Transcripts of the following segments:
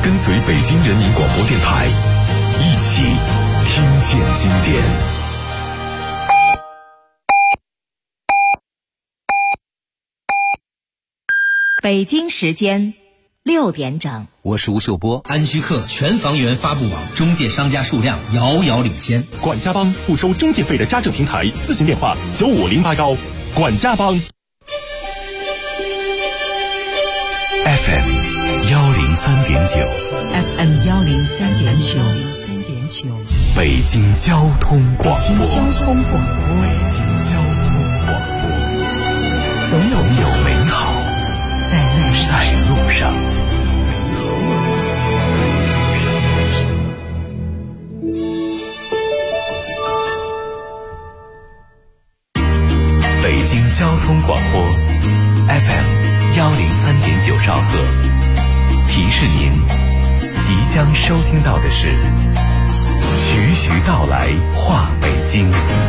跟随北京人民广播电台，一起听见经典。 北京时间6点整， 我是吴秀波。 安居客全房源发布网中介商家数量遥遥领先。 管家帮不收中介费的家政平台，咨询电话95081。管家帮。 FM 103.9 FM 103.9， 北京交通广播。 北京交通广播，总有美好在路上。 北京交通广播 FM 103.9兆赫，提示您即将收听到的是徐徐道来话北京。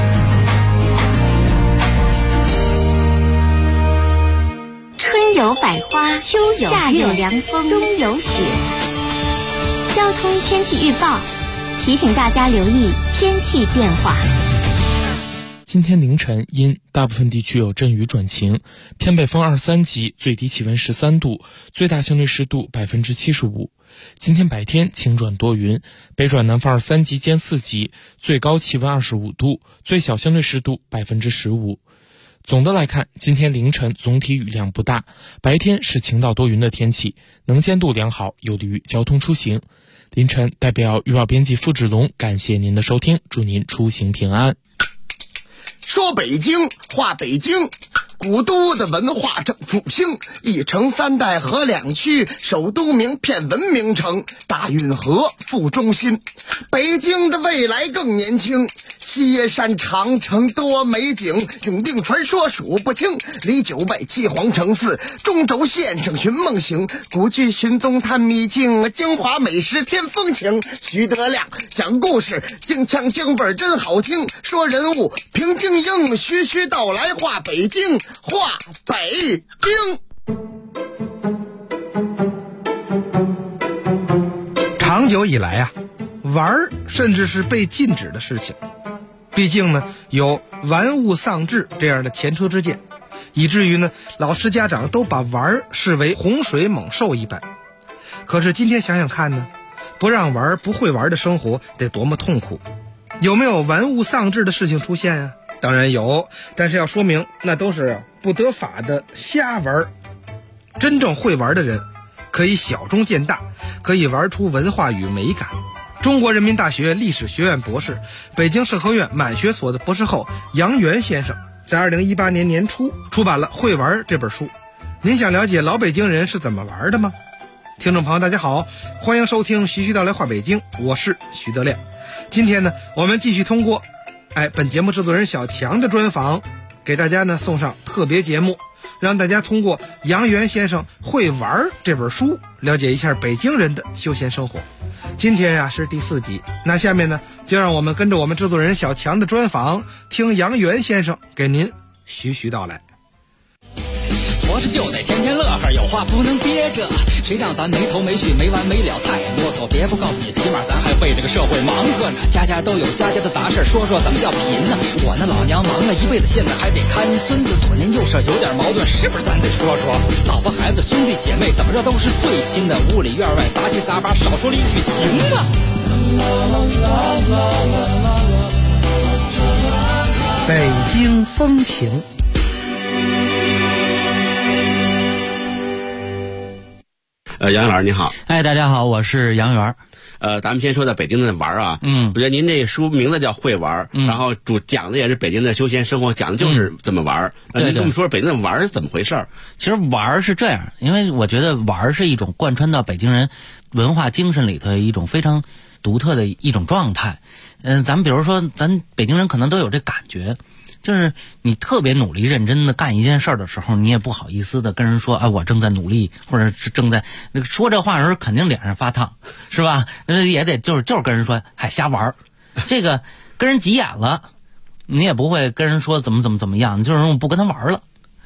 春有百花，秋有夏有凉风，冬有雪。交通天气预报提醒大家留意天气变化。 今天凌晨因大部分地区有阵雨转晴，偏北风2、3级，最低气温13度，最大相对湿度75%。今天白天晴转多云，北转南风2、3级兼4级，最高气温25度，最小相对湿度15%。总的来看，今天凌晨总体雨量不大，白天是晴到多云的天气，能见度良好，有利于交通出行。凌晨代表预报编辑付志龙感谢您的收听，祝您出行平安。 说北京话北京，古都的文化正复兴，一城3代河2区，首都名片文明城，大运河副中心。北京的未来更年轻，西山长城多美景，永定传说数不清，离9外7皇城4，中轴线上寻梦行，古剧寻踪探秘境，京华美食添风情。徐德亮讲故事，京腔京味真好听，说人物平京英，徐徐道来话北京，话北京。 长久以来啊，玩甚至是被禁止的事情。毕竟呢，有玩物丧志这样的前车之鉴，以至于呢，老师家长都把玩视为洪水猛兽一般。可是今天想想看呢，不让玩不会玩的生活得多么痛苦。有没有玩物丧志的事情出现啊？当然有，但是要说明那都是不得法的瞎玩。真正会玩的人可以小中见大，可以玩出文化与美感。中国人民大学历史学院博士、北京社科院满学所的博士后杨元先生在2018年年初出版了《会玩》这本书。您想了解老北京人是怎么玩的吗？听众朋友大家好，欢迎收听徐徐道来话北京，我是徐德亮。今天呢，我们继续通过本节目制作人小强的专访，给大家呢送上特别节目，让大家通过杨元先生《会玩》这本书了解一下北京人的休闲生活。今天呀是第4集，那下面呢就让我们跟着我们制作人小强的专访，听杨元先生给您徐徐道来。 活着就得天天乐呵，有话不能憋着，谁让咱没头没绪没完没了太啰嗦。别不告诉你，起码咱还为这个社会忙活呢。家家都有家家的杂事，说说怎么叫贫呢？我那老娘忙了一辈子，现在还得看孙子，左邻右舍有点矛盾，是不是咱得说说？老婆孩子兄弟姐妹怎么着都是最亲的，屋里院外杂七杂八，少说了一句行啊。 北京风情。 杨元老师你好。 大家好，我是杨元。 咱们先说到北京的玩啊，我觉得您这书名字叫会玩，然后主讲的也是北京的休闲生活，讲的就是怎么玩。您跟我们说北京的玩是怎么回事？ 其实玩是这样，因为我觉得玩是一种贯穿到北京人文化精神里头一种非常独特的一种状态。咱们比如说，咱北京人可能都有这感觉。就是你特别努力认真的干一件事的时候，你也不好意思的跟人说我正在努力，或者是正在说这话的时候肯定脸上发烫，是吧？也得就是跟人说还瞎玩，这个跟人急眼了，你也不会跟人说怎么样，就是不跟他玩了。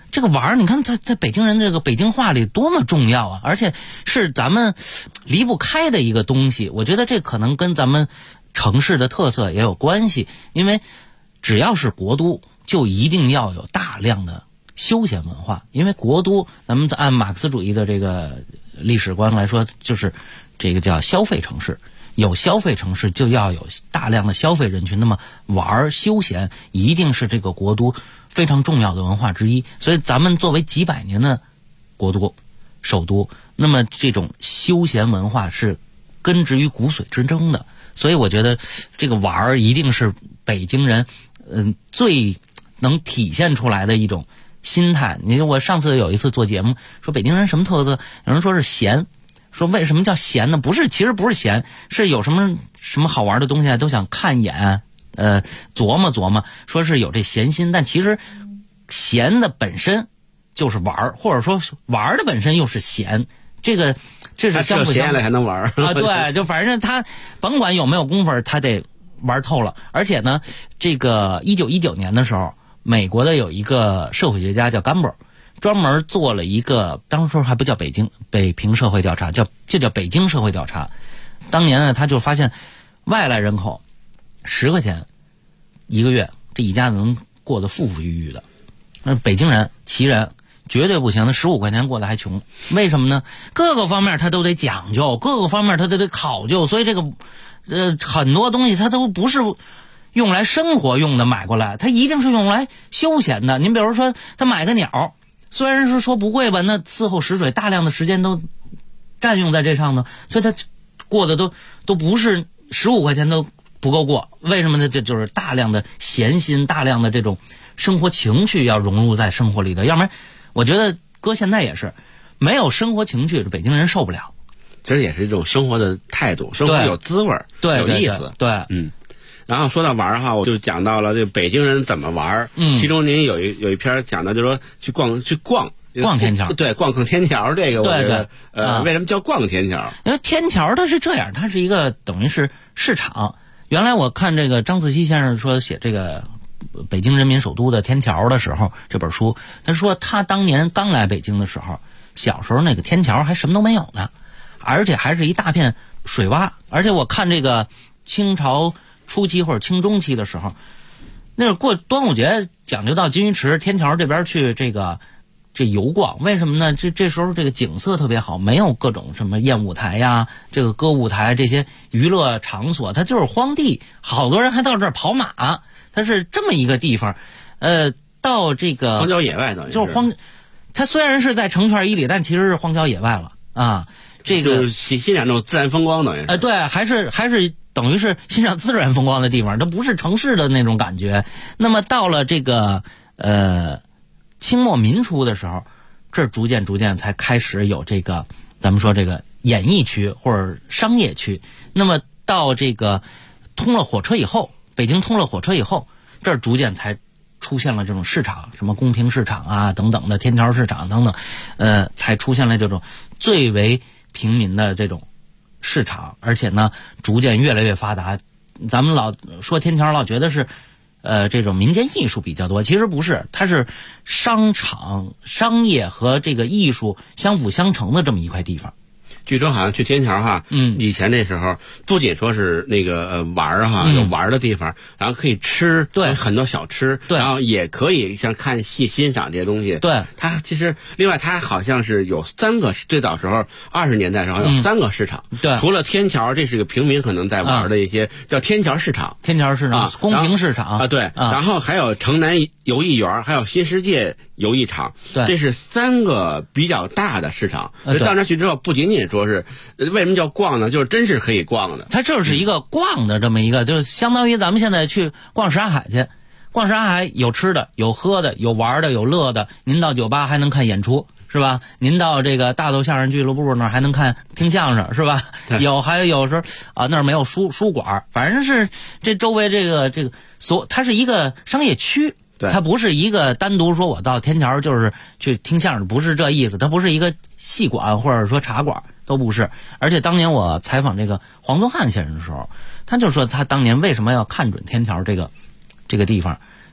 这个玩你看在北京人这个北京话里多么重要啊，而且是咱们离不开的一个东西。我觉得这可能跟咱们城市的特色也有关系，因为只要是国都就一定要有大量的休闲文化，因为国都咱们按马克思主义的这个历史观来说，就是这个叫消费城市，有消费城市就要有大量的消费人群，那么玩休闲一定是这个国都非常重要的文化之一。所以咱们作为几百年的国都首都，那么这种休闲文化是根植于骨髓之中的，所以我觉得这个玩一定是北京人最能体现出来的一种心态。你看我上次有一次做节目说北京人什么特色，有人说是闲，说为什么叫闲呢？不是，其实不是闲，是有什么好玩的东西都想看一眼，琢磨琢磨，说是有这闲心。但其实闲的本身就是玩，或者说玩的本身又是闲，这是相互闲了才能玩啊。对，就反正他甭管有没有功夫，他得玩透了。而且呢，这个1919年的时候，美国的有一个社会学家叫甘伯，专门做了一个，当时还不叫北平社会调查，就叫北京社会调查。当年呢，他就发现外来人口10块钱一个月，这一家子能过得富富裕裕的。而北京人、旗人绝对不行，他15块钱过得还穷。为什么呢？各个方面他都得讲究，各个方面他都得考究，所以这个很多东西他都不是用来生活用的买过来，它一定是用来休闲的。您比如说他买个鸟，虽然是说不贵吧，那伺候食水大量的时间都占用在这上头，所以他过的都不是15块钱都不够过。为什么呢？这就是大量的闲心，大量的这种生活情趣要融入在生活里的。要不然我觉得搁现在也是没有生活情趣，北京人受不了。 其实也是一种生活的态度，生活有滋味， 对， 有意思。 对， 然后说到玩哈，我就讲到了这北京人怎么玩。其中您有一篇讲到，就是说去逛天桥， 对，逛天桥这个， 对， 为什么叫逛天桥？ 因为天桥它是这样，它是一个等于是市场。原来我看这个张四溪先生说写这个北京人民首都的天桥的时候，这本书他说他当年刚来北京的时候，小时候那个天桥还什么都没有呢，而且还是一大片水洼。而且我看这个清朝初期或者清中期的时候，那个过端午节讲究到金鱼池天桥这边去这游逛。为什么呢？这时候这个景色特别好，没有各种什么宴舞台呀、这个歌舞台这些娱乐场所，它就是荒地，好多人还到这儿跑马，它是这么一个地方。到这个荒郊野外等于就是它虽然是在城圈1里，但其实是荒郊野外了啊。这个就是欣赏这种自然风光等于对，还是等于是欣赏自然风光的地方，它不是城市的那种感觉。那么到了这个清末民初的时候，这逐渐才开始有这个咱们说这个演艺区或者商业区。那么到这个通了火车以后，北京通了火车以后，这逐渐才出现了这种市场，什么公平市场啊等等的天桥市场等等，才出现了这种最为平民的这种市场，而且呢逐渐越来越发达。咱们老说天桥老觉得是这种民间艺术比较多，其实不是，它是商场、商业和这个艺术相辅相成的这么一块地方。 据说好像去天桥哈，以前那时候不仅说是那个玩哈，有玩的地方，然后可以吃， 对， 很多小吃， 对， 然后也可以像看戏欣赏这些东西， 对。 它其实另外它好像是有3个，最早时候20年代的时候有3个市场， 对， 除了天桥，这是个平民可能在玩的一些叫天桥市场， 天桥市场、公平市场啊，对，然后还有城南游艺园，还有新世界游艺场， 对， 这是3个比较大的市场。到那去之后，不仅仅说是为什么叫逛呢？就是真是可以逛的。 它就是一个逛的这么一个，就相当于咱们现在去逛什海去，逛什海有吃的，有喝的，有玩的，有乐的。您到酒吧还能看演出，是吧？您到这个大豆相声俱乐部那儿还能听相声，是吧？还有时候啊，那儿没有书馆，反正是这周围这个它是一个商业区。 对， 它不是一个单独说我到天桥就是去听相声，不是这意思。它不是一个戏馆或者说茶馆，都不是。而且当年我采访这个黄宗汉先生的时候，他就说他当年为什么要看准天桥这个地方，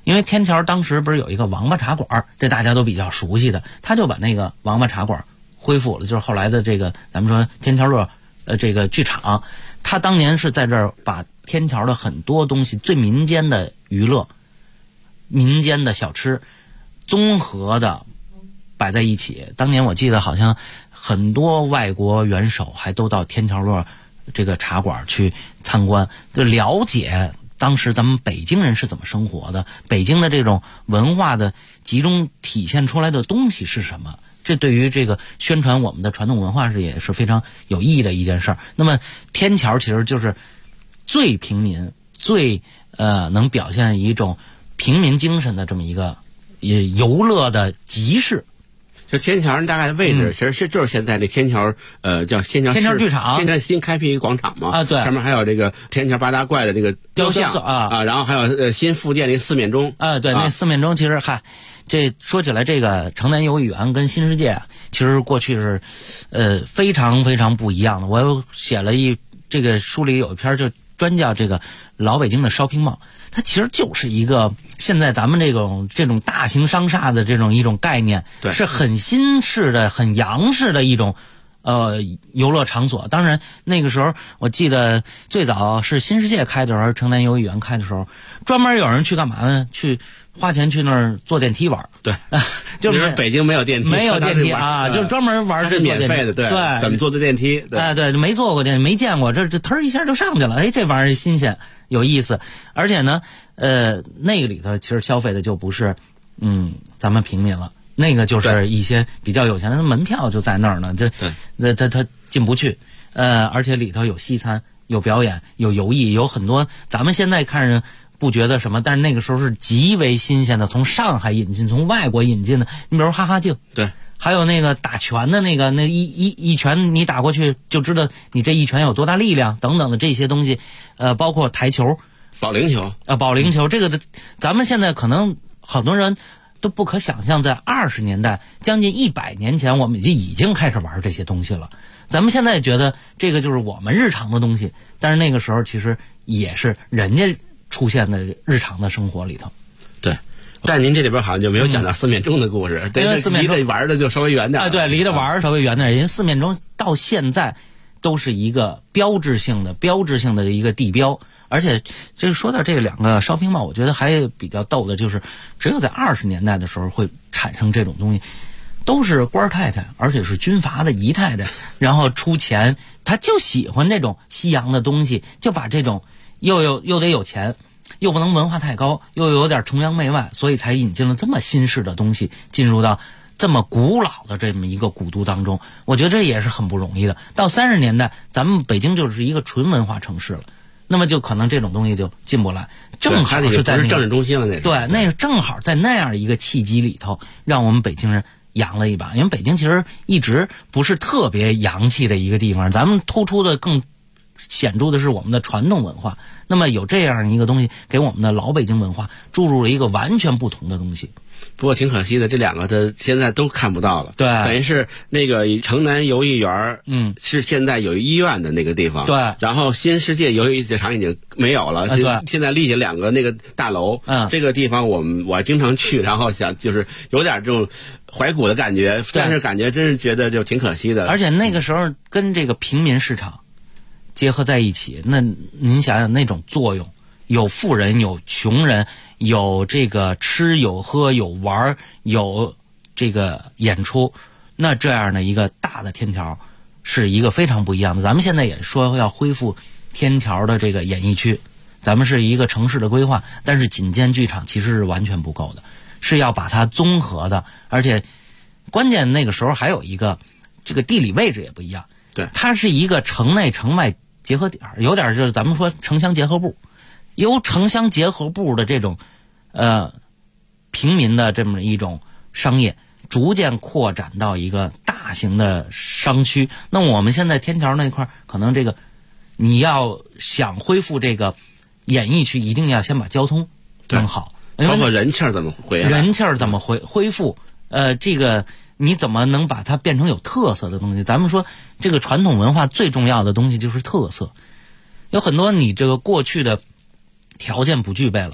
因为天桥当时不是有一个王八茶馆，这大家都比较熟悉的，他就把那个王八茶馆恢复了，就是后来的这个咱们说天桥乐这个剧场，他当年是在这儿把天桥的很多东西最民间的娱乐、民间的小吃综合的摆在一起。当年我记得好像很多外国元首还都到天桥乐这个茶馆去参观，就了解当时咱们北京人是怎么生活的，北京的这种文化的集中体现出来的东西是什么。这对于这个宣传我们的传统文化也是非常有意义的一件事儿。那么天桥其实就是最平民、最能表现一种平民精神的这么一个游乐的集市。 就天桥大概的位置，其实就是现在这天桥叫天桥剧场， 现在新开辟一个广场嘛， 对， 上面还有这个天桥八大怪的这个雕像然后还有新复建那四面钟对，那四面钟其实这说起来，这个城南游艺园跟新世界其实过去是非常非常不一样的。我又写了这个书里有一篇就专叫这个老北京的 shopping mall， 它其实就是一个现在咱们这种大型商厦的一种概念， 对， 是很新式的、很洋式的一种游乐场所。当然那个时候我记得最早是新世界开的时候，城南游艺园开的时候，专门有人去干嘛呢？去花钱去那儿坐电梯玩。 对， 就是北京没有电梯， 就专门玩这免费的，对，怎么坐的电梯？ 对，没坐过电梯，没见过，这腾一下就上去了。这玩意儿新鲜有意思，而且呢，那个里头其实消费的就不是咱们平民了，那个就是一些比较有钱的，门票就在那儿呢，他进不去，而且里头有西餐，有表演，有游艺，有很多咱们现在看着不觉得什么，但是那个时候是极为新鲜的，从上海引进，从外国引进的。你比如哈哈镜， 对， 还有那个打拳的那一拳你打过去就知道你这一拳有多大力量等等的这些东西，包括台球、 保龄球， 这个咱们现在可能很多人都不可想象，在20年代将近100年前，我们已经开始玩这些东西了。咱们现在觉得这个就是我们日常的东西，但是那个时候其实也是人家出现的日常的生活里头。 对，但您这里边好像就没有讲到四面钟的故事， 因为四面钟离得玩的就稍微远点对，离得玩稍微远点。人家四面钟到现在都是一个标志性的一个地标。而且这说到这两个shopping mall，我觉得还比较逗的就是，只有在20年代的时候会产生这种东西，都是官太太，而且是军阀的姨太太，然后出钱，他就喜欢这种西洋的东西，就把这种又得有钱，又不能文化太高，又有点崇洋媚外，所以才引进了这么新式的东西进入到这么古老的这么一个古都当中。我觉得这也是很不容易的。到30年代，咱们北京就是一个纯文化城市了。那么就可能这种东西就进不来，正好是在政治中心了那对，那个正好在那样一个契机里头，让我们北京人扬了一把。因为北京其实一直不是特别洋气的一个地方，咱们突出的更显著的是我们的传统文化。那么有这样一个东西，给我们的老北京文化注入了一个完全不同的东西。 不过挺可惜的，这两个它现在都看不到了。 对， 等于是那个城南游艺园，是现在有医院的那个地方。 对， 然后新世界游艺场已经没有了。 对， 现在立起两个那个大楼。这个地方我经常去，然后想就是有点这种怀古的感觉，但是感觉真是觉得就挺可惜的。 而且那个时候跟这个平民市场结合在一起，那您想想那种作用，有富人，有穷人。有这个吃有喝有玩有这个演出，那这样的一个大的天桥是一个非常不一样的。咱们现在也说要恢复天桥的这个演艺区，咱们是一个城市的规划，但是仅建剧场其实是完全不够的，是要把它综合的。而且关键那个时候还有一个这个地理位置也不一样， 对， 它是一个城内城外结合点，有点就是咱们说城乡结合部。由城乡结合部的这种平民的这么一种商业逐渐扩展到一个大型的商区。那我们现在天桥那块可能这个你要想恢复这个演艺区，一定要先把交通弄好， 包括人气怎么回来， 人气怎么恢复，这个你怎么能把它变成有特色的东西？咱们说这个传统文化最重要的东西就是特色，有很多你这个过去的条件不具备了，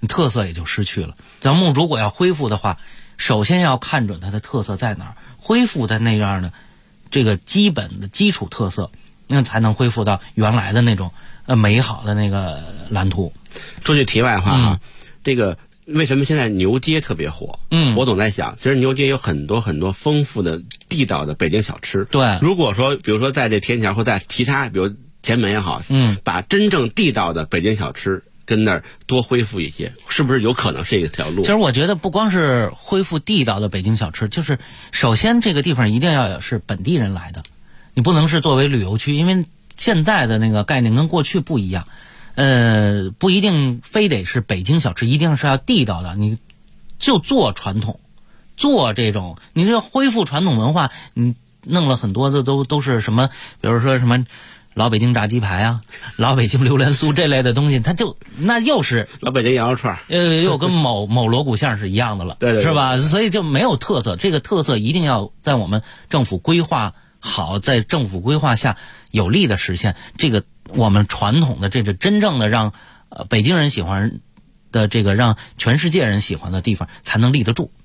你特色也就失去了。咱们如果要恢复的话，首先要看准它的特色在哪儿，恢复它那样的这个基本的基础特色，那才能恢复到原来的那种美好的那个蓝图。 说句题外话哈，这个为什么现在牛街特别火？我总在想，其实牛街有很多很多丰富的地道的北京小吃。 对， 如果说比如说在这天桥或在其他比如前门也好，把真正地道的北京小吃跟那儿多恢复一些，是不是有可能是一条路？ 其实我觉得不光是恢复地道的北京小吃，就是首先这个地方一定要是本地人来的，你不能是作为旅游区，因为现在的那个概念跟过去不一样。不一定非得是北京小吃，一定是要地道的，你就做传统，做这种，你这恢复传统文化，你弄了很多的都是什么，比如说什么老北京炸鸡排啊，老北京榴莲酥这类的东西，它就那又是老北京羊肉串， 又跟某锣鼓巷是一样的了， 对， 是吧？所以就没有特色，这个特色一定要在我们政府规划好，在政府规划下有力的实现这个。我们传统的这个真正的让北京人喜欢的这个让全世界人喜欢的地方才能立得住。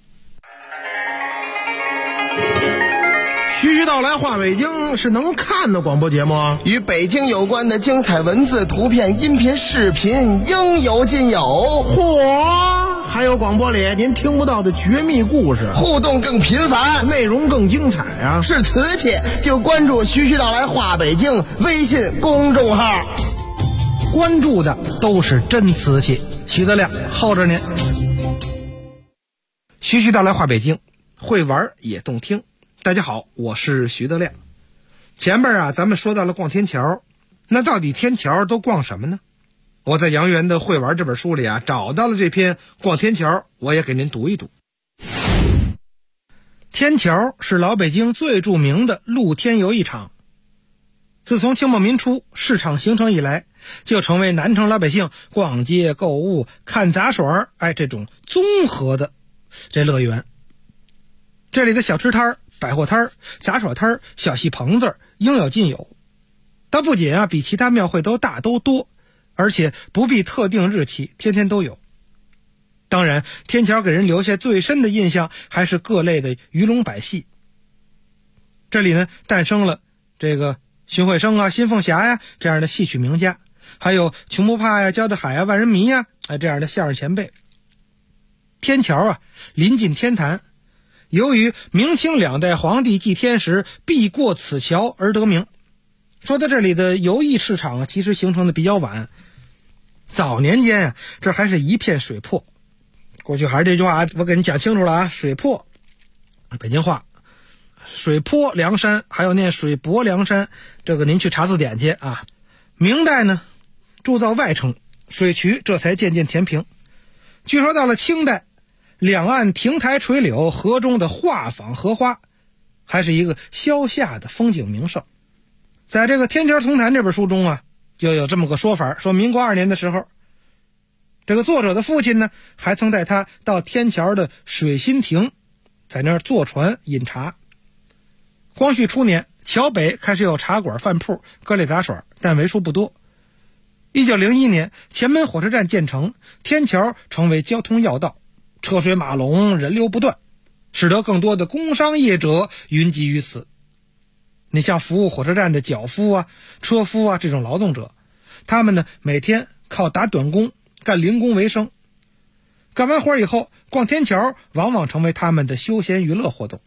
徐徐道来话北京是能看的广播节目， 与北京有关的精彩文字、图片、音频、视频应有尽有。 嚯！还有广播里您听不到的绝密故事， 互动更频繁， 内容更精彩啊！ 是瓷器就关注徐徐道来话北京微信公众号， 关注的都是真瓷器。徐德亮候着您。徐徐道来话北京，会玩也动听。大家好，我是徐德亮。前边啊，咱们说到了逛天桥，那到底天桥都逛什么呢？我在杨元的《会玩》这本书里啊，找到了这篇逛天桥，我也给您读一读。天桥是老北京最著名的露天游艺场，自从清末民初市场形成以来，就成为南城老百姓逛街购物看杂耍这种综合的这乐园。这里的小吃摊、百货摊、杂耍摊、小戏棚子应有尽有。它不仅比其他庙会都大都多，而且不必特定日期，天天都有。当然，天桥给人留下最深的印象还是各类的鱼龙百戏。这里呢，诞生了这个荀慧生啊、新凤霞呀这样的戏曲名家，还有穷不怕呀、焦德海呀、万人迷呀这样的相声前辈。天桥临近天坛，由于明清两代皇帝祭天时必过此桥而得名。说到这里的游艺市场其实形成的比较晚，早年间这还是一片水泊。过去还是这句话，我给你讲清楚了水泊，北京话，水泊梁山，还有念水泊梁山，这个您去查字典去啊。明代呢，铸造外城，水渠这才渐渐填平。据说到了清代，两岸亭台垂柳，河中的画舫荷花，还是一个萧夏的风景名胜。在这个《天桥丛谈》这本书中就有这么个说法，说民国2年的时候，这个作者的父亲呢，还曾带他到天桥的水心亭，在那儿坐船饮茶。光绪初年，桥北开始有茶馆、饭铺、各类杂耍，但为数不多。1901年，前门火车站建成，天桥成为交通要道，车水马龙，人流不断，使得更多的工商业者云集于此。你像服务火车站的脚夫车夫这种劳动者，他们呢每天靠打短工、干零工为生。干完活以后，逛天桥往往成为他们的休闲娱乐活动。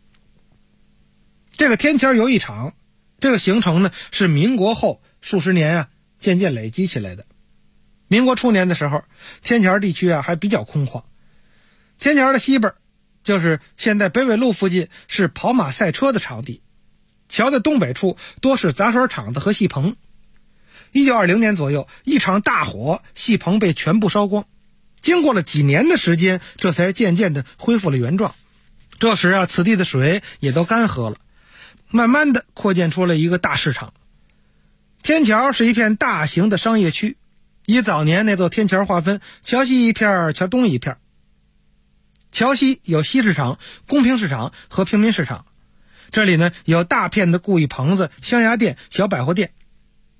这个天桥游艺场，这个形成呢是民国后数十年渐渐累积起来的。民国初年的时候，天桥地区还比较空旷。天桥的西边就是现在北纬路附近是跑马赛车的场地，桥的东北处多是杂耍场子和戏棚。1920年左右，一场大火，戏棚被全部烧光。经过了几年的时间，这才渐渐的恢复了原状。这时此地的水也都干涸了，慢慢的扩建出了一个大市场。天桥是一片大型的商业区，以早年那座天桥划分，桥西一片，桥东一片。桥西有西市场、公平市场和平民市场，这里呢有大片的故意棚子、象牙店、小百货店。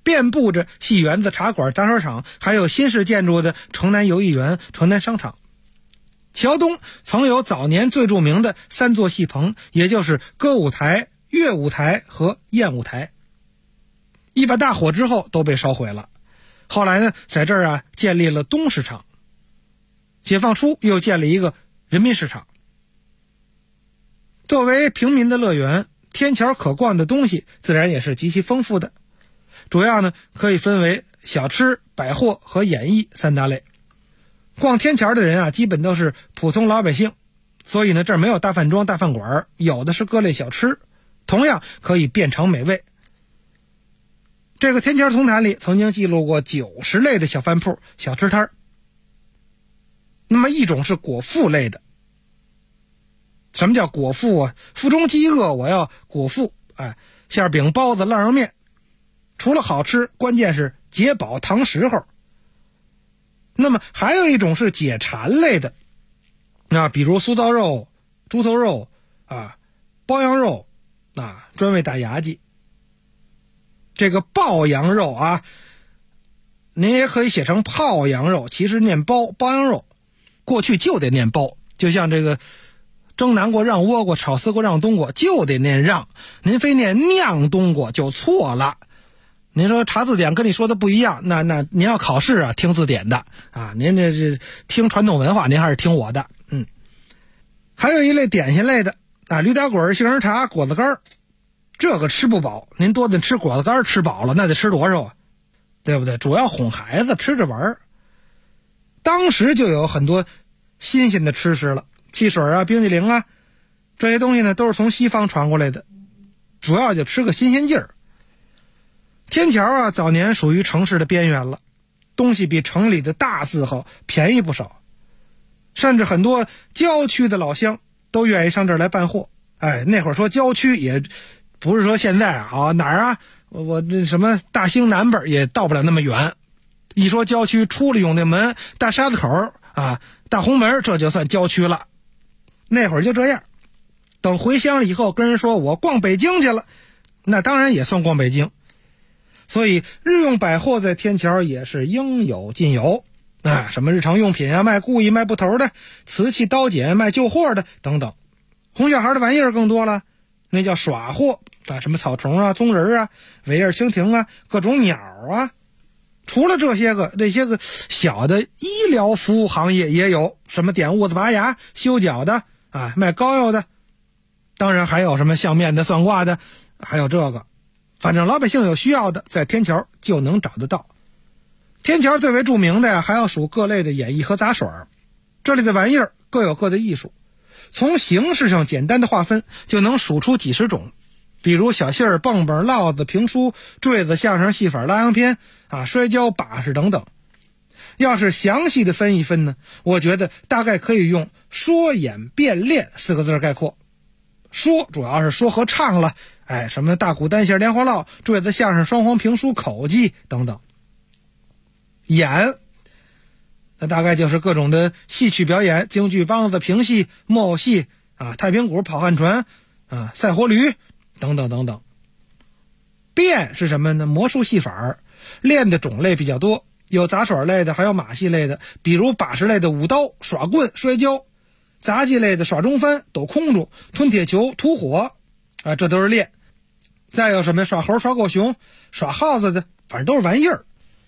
遍布着戏园子、茶馆、杂耍场，还有新式建筑的城南游艺园、城南商场。桥东曾有早年最著名的3座戏棚，也就是歌舞台、乐舞台和宴舞台。一把大火之后都被烧毁了。后来呢，在这儿建立了东市场。解放初又建了一个人民市场。作为平民的乐园，天桥可逛的东西自然也是极其丰富的。主要呢可以分为小吃、百货和演艺3大类。逛天桥的人基本都是普通老百姓，所以呢这儿没有大饭庄、大饭馆，有的是各类小吃，同样可以遍尝美味。这个天桥丛谈里曾经记录过90类的小饭铺、小吃摊。那么一种是果腹类的。什么叫果腹腹中饥饿，我要果腹。馅饼、包子、腊肉面，除了好吃，关键是解饱堂食候。那么还有一种是解馋类的，比如酥糟肉、猪头肉包羊肉专为打牙祭。这个爆羊肉您也可以写成泡羊肉，其实念包羊肉，过去就得念包，就像这个蒸南瓜、让倭瓜、炒丝瓜、让冬瓜，就得念让，您非念酿冬瓜就错了。您说查字典跟你说的不一样，那您要考试听字典的您这是听传统文化，您还是听我的。还有一类点心类的驴打滚、杏仁茶、果子干，这个吃不饱，您多得吃果子干吃饱了，那得吃多少对不对？主要哄孩子吃着玩。当时就有很多新鲜的吃食了，汽水冰淇淋这些东西呢都是从西方传过来的，主要就吃个新鲜劲儿。天桥早年属于城市的边缘了，东西比城里的大字号便宜不少，甚至很多郊区的老乡都愿意上这儿来办货。那会儿说郊区也不是说现在哪儿我这什么大兴南边也到不了那么远。一说郊区，出了永定门、大沙子口大红门，这就算郊区了。那会儿就这样。等回乡了以后，跟人说我逛北京去了，那当然也算逛北京。所以日用百货在天桥也是应有尽有什么日常用品卖故意、卖布头的，瓷器、刀剪、卖旧货的等等。哄小孩的玩意儿更多了，那叫耍货什么草虫棕人尾叶蜻蜓各种鸟除了这些个小的医疗服务行业也有，什么点痦子、拔牙、修脚的卖膏药的，当然还有什么相面的、算卦的，还有这个，反正老百姓有需要的在天桥就能找得到。天桥最为著名的还要数各类的演艺和杂耍，这里的玩意儿各有各的艺术，从形式上简单的划分就能数出几十种，比如小戏儿、蹦蹦、烙子、评书、坠子、相声、戏法、拉洋片摔跤、把式等等。要是详细的分一分呢，我觉得大概可以用说演变练4个字概括。说主要是说和唱了，什么大鼓、单弦、连环烙、坠子、相声、双簧、评书、口技等等。演那大概就是各种的戏曲表演，京剧、梆子、评戏、木偶戏太平鼓、跑旱船赛活驴等等等等。变是什么呢？魔术戏法，练的种类比较多，有杂耍类的，还有马戏类的，比如把式类的舞刀、耍棍、摔跤；杂技类的耍中翻、抖空竹、吞铁球、吐火这都是练。再有什么耍猴、耍狗熊、耍耗子的，反正都是玩意儿。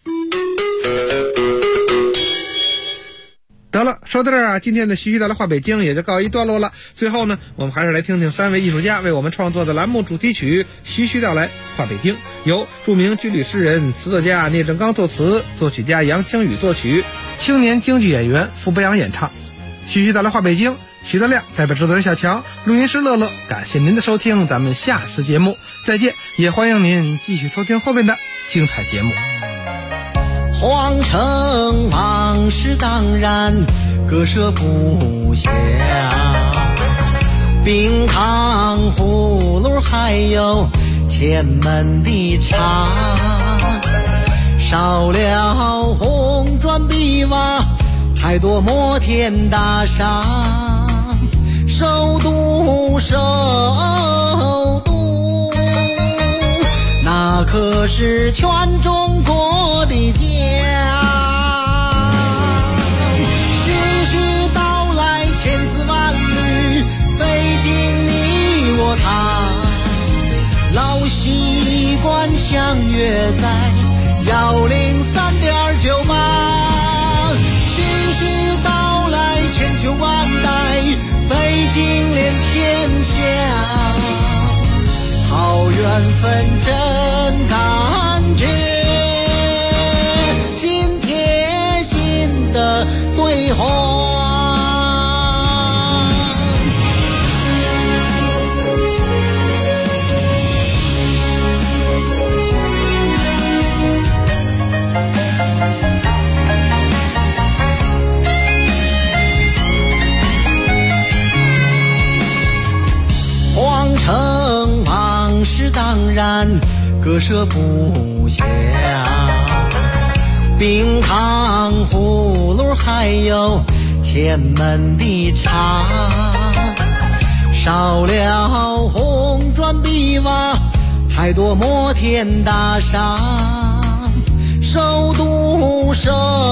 得了，说到这儿今天的徐徐道来话北京也就告一段落了。最后呢，我们还是来听听3位艺术家为我们创作的栏目主题曲《徐徐道来话北京》，由著名军旅诗人、词作家聂正刚作词，作曲家杨清宇作曲，青年京剧演员傅博洋演唱。徐徐道来话北京，徐德亮代表制作人小强，录音师乐乐，感谢您的收听，咱们下次节目再见，也欢迎您继续收听后面的精彩节目。 皇城往事当然割舍不下，冰糖葫芦还有前门的茶，少了红砖碧瓦，太多摩天大厦，首都那可是全中国的家。徐徐道来千丝万缕，北京你我他，老习惯相约在103.98。徐徐道来千秋万代，北京连天下。好缘分真感觉，心贴心的对话。皇城往事当然割舍不下，冰糖葫芦还有前门的茶，少了红砖碧瓦，太多摩天大厦。首都首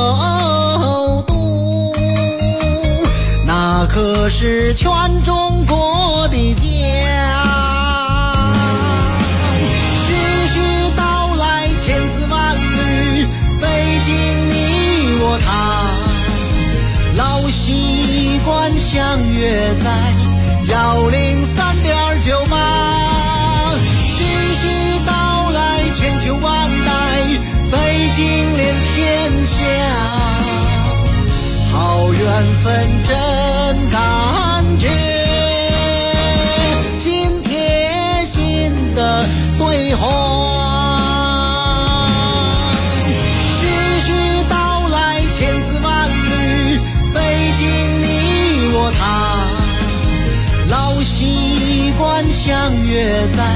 都，那可是全中国的家。徐徐道来千丝万缕，北京你我他，老习惯相约在103.98。徐徐道来千秋万代，北京连天下。好缘分真感觉，心贴心的对话。徐徐道来千丝万缕，北京你我他，老习惯相约在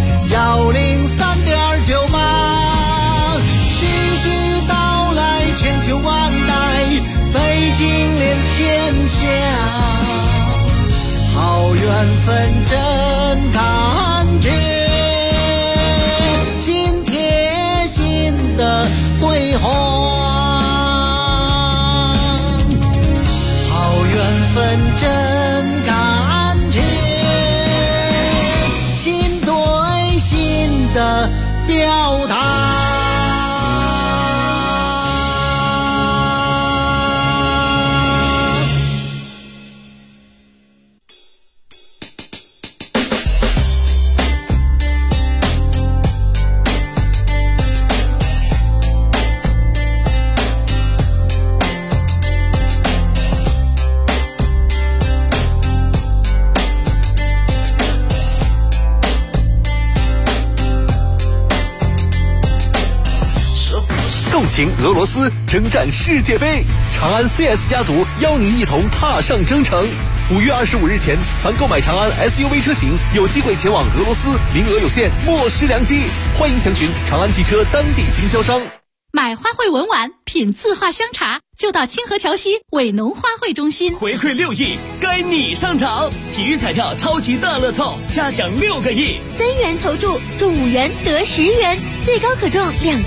103.98。徐徐道来千秋万代，北京连天下。好缘分真感觉，心贴心的对话。好缘分真感觉，心对心的表达。 共情俄罗斯，征战世界杯，长安 CS 家族邀您一同踏上征程。5月25日前，凡购买长安 SUV 车型，有机会前往俄罗斯，名额有限，莫失良机。欢迎详询长安汽车当地经销商。 买花卉文玩，品字画香茶，就到清河桥西伟农花卉中心。 回馈6亿，该你上场！体育彩票超级大乐透，嘉奖6个亿 ，3元投注，中5元得10元，最高可中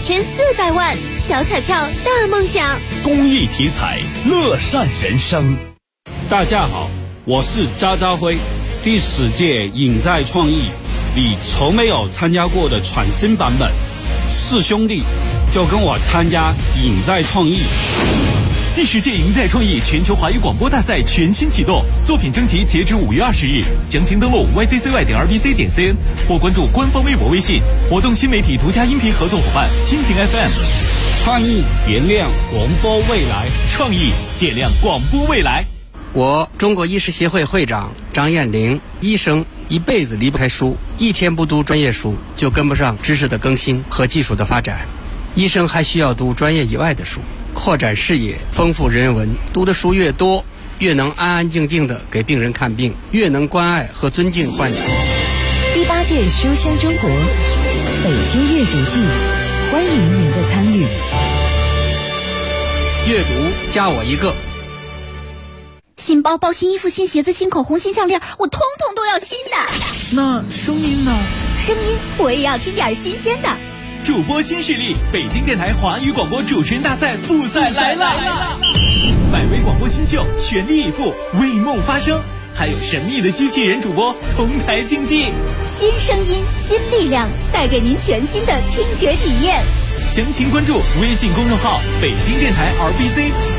2400万。小彩票大梦想， 公益体彩，乐善人生。 大家好，我是渣渣辉。第10届影在创意，你从没有参加过的全新版本，是兄弟就跟我参加影在创意。 第10届赢在创意全球华语广播大赛全新启动，作品征集截止5月20日，详情登录 yzcy.rbc.cn 或关注官方微博、微信。活动新媒体独家音频合作伙伴蜻蜓 FM。 创意点亮广播未来， 创意点亮广播未来。 我中国医师协会会长张艳玲，医生一辈子离不开书，一天不读专业书就跟不上知识的更新和技术的发展。医生还需要读专业以外的书，扩展视野，丰富人文。读的书越多，越能安安静静地给病人看病，越能关爱和尊敬患者。 第8届书香中国北京阅读季，欢迎您的参与。 阅读加我一个。 新包包、新衣服、新鞋子、新口红、新项链，我通通都要新的。 那声音呢？ 声音我也要听点新鲜的。 主播新势力，北京电台华语广播主持人大赛复赛来了！百位广播新秀全力以赴，为梦发声，还有神秘的机器人主播同台竞技， 新声音，新力量，带给您全新的听觉体验。 详情关注微信公众号北京电台 RBC。